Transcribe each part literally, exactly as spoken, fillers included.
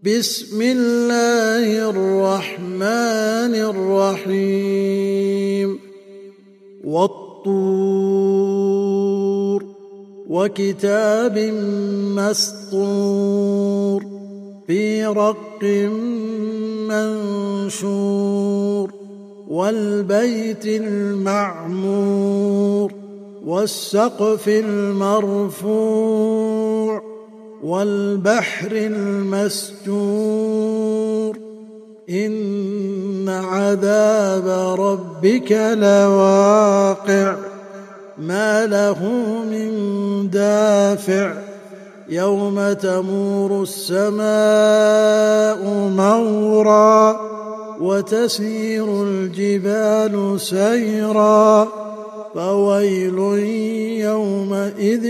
بسم الله الرحمن الرحيم والطور وكتاب مسطور في رق منشور والبيت المعمور والسقف المرفوع والبحر المسجور إن عذاب ربك لواقع ما له من دافع يوم تمور السماء مورا وتسير الجبال سيرا فويل يومئذ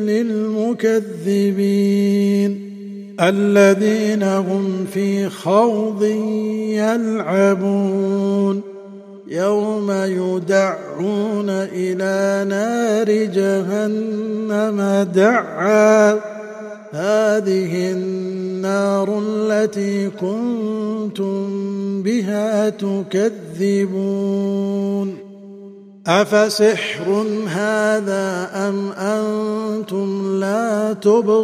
للمكذبين الذين هم في خوض يلعبون يوم يدعون إلى نار جهنم دعا هذه النار التي كنتم بها تكذبون أفسحر هذا أم أنتم لا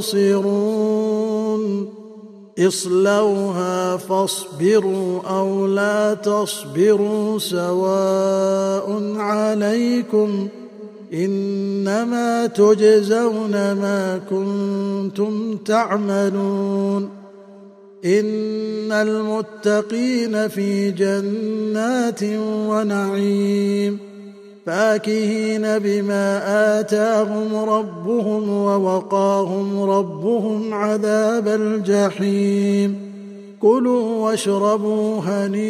تبصرون اصلوها فاصبروا أو لا تصبروا سواء عليكم إنما تجزون ما كنتم تعملون إن المتقين في جنات ونعيم فاكهين بما آتاهم ربهم ووقاهم ربهم عذاب الجحيم كلوا واشربوا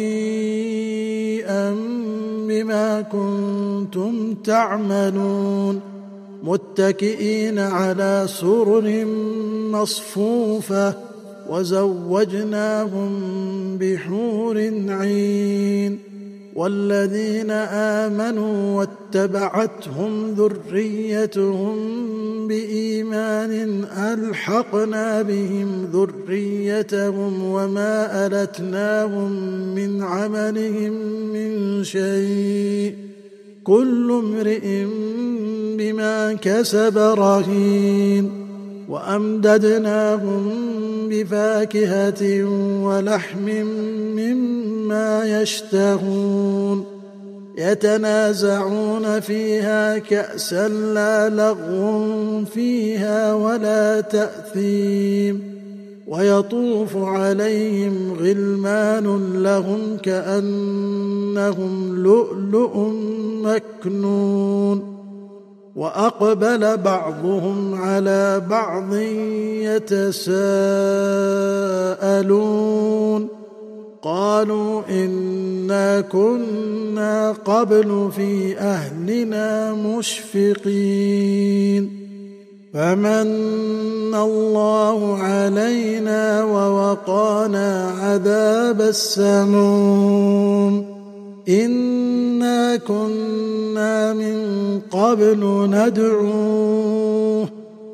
هنيئا بما كنتم تعملون متكئين على سرر مصفوفة وزوجناهم بحور عين والذين آمنوا واتبعتهم ذريتهم بإيمان ألحقنا بهم ذريتهم وما ألتناهم من عملهم من شيء كل امرئ بما كسب رهين وأمددناهم بفاكهة ولحم مما يشتهون يتنازعون فيها كأسا لا لغو فيها ولا تأثيم ويطوف عليهم غلمان لهم كأنهم لؤلؤ مكنون وأقبل بعضهم على بعض يتساءلون قالوا إنا كنا قبل في أهلنا مشفقين فمن الله علينا ووقانا عذاب السموم إنا كنا من قبل ندعوه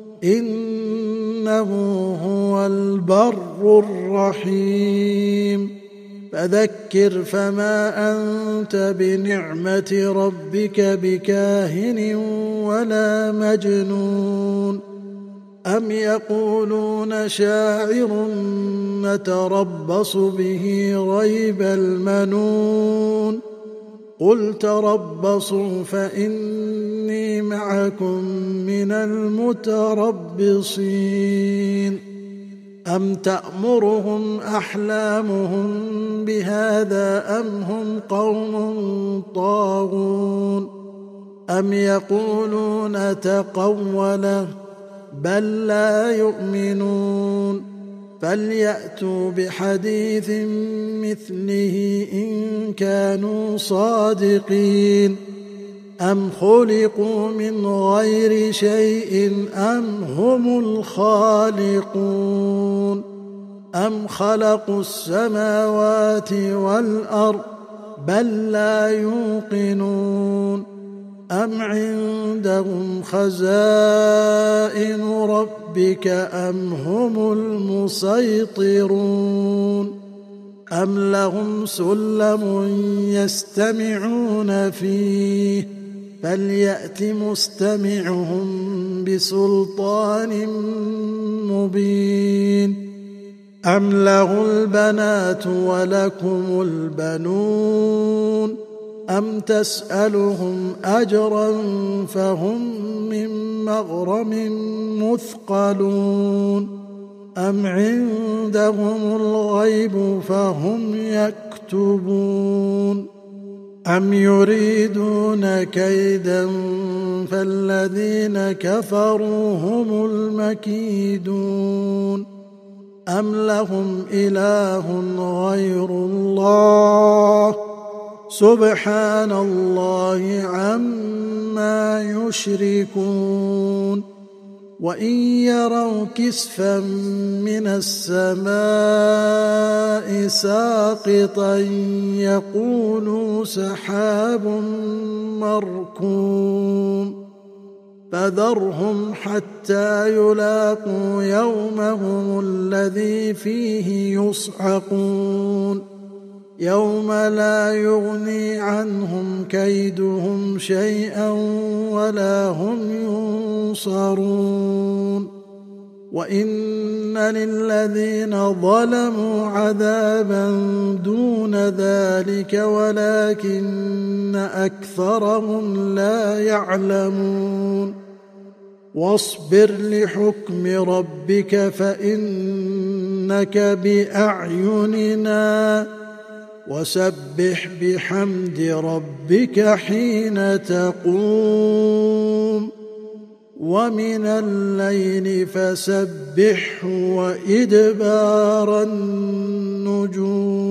إنه هو البر الرحيم فذكر فما أنت بنعمة ربك بكاهن ولا مجنون أم يقولون شاعر نتربص به ريب المنون قل تربصوا فإني معكم من المتربصين أم تأمرهم أحلامهم بهذا أم هم قوم طاغون أم يقولون تقوله بل لا يؤمنون فليأتوا بحديث مثله إن كانوا صادقين أم خلقوا من غير شيء أم هم الخالقون أم خلقوا السماوات والأرض بل لا يوقنون أم عندهم خزائن ربك أم هم المسيطرون أم لهم سلم يستمعون فيه فليأت مستمعهم بسلطان مبين أم له البنات ولكم البنون أم تسألهم أجرا فهم من مغرم مثقلون أم عندهم الغيب فهم يكتبون أم يريدون كيدا فالذين كفروا هم المكيدون أم لهم إله غير الله سبحان الله عما يشركون وإن يروا كسفا من السماء ساقطا يقولوا سحاب مركوم فذرهم حتى يلاقوا يومهم الذي فيه يصعقون يوم لا يغني عنهم كيدهم شيئا ولا هم ينصرون وإن للذين ظلموا عذابا دون ذلك ولكن أكثرهم لا يعلمون واصبر لحكم ربك فإنك بأعيننا وسبح بحمد ربك حين تقوم ومن الليل فسبحه وإدبار النجوم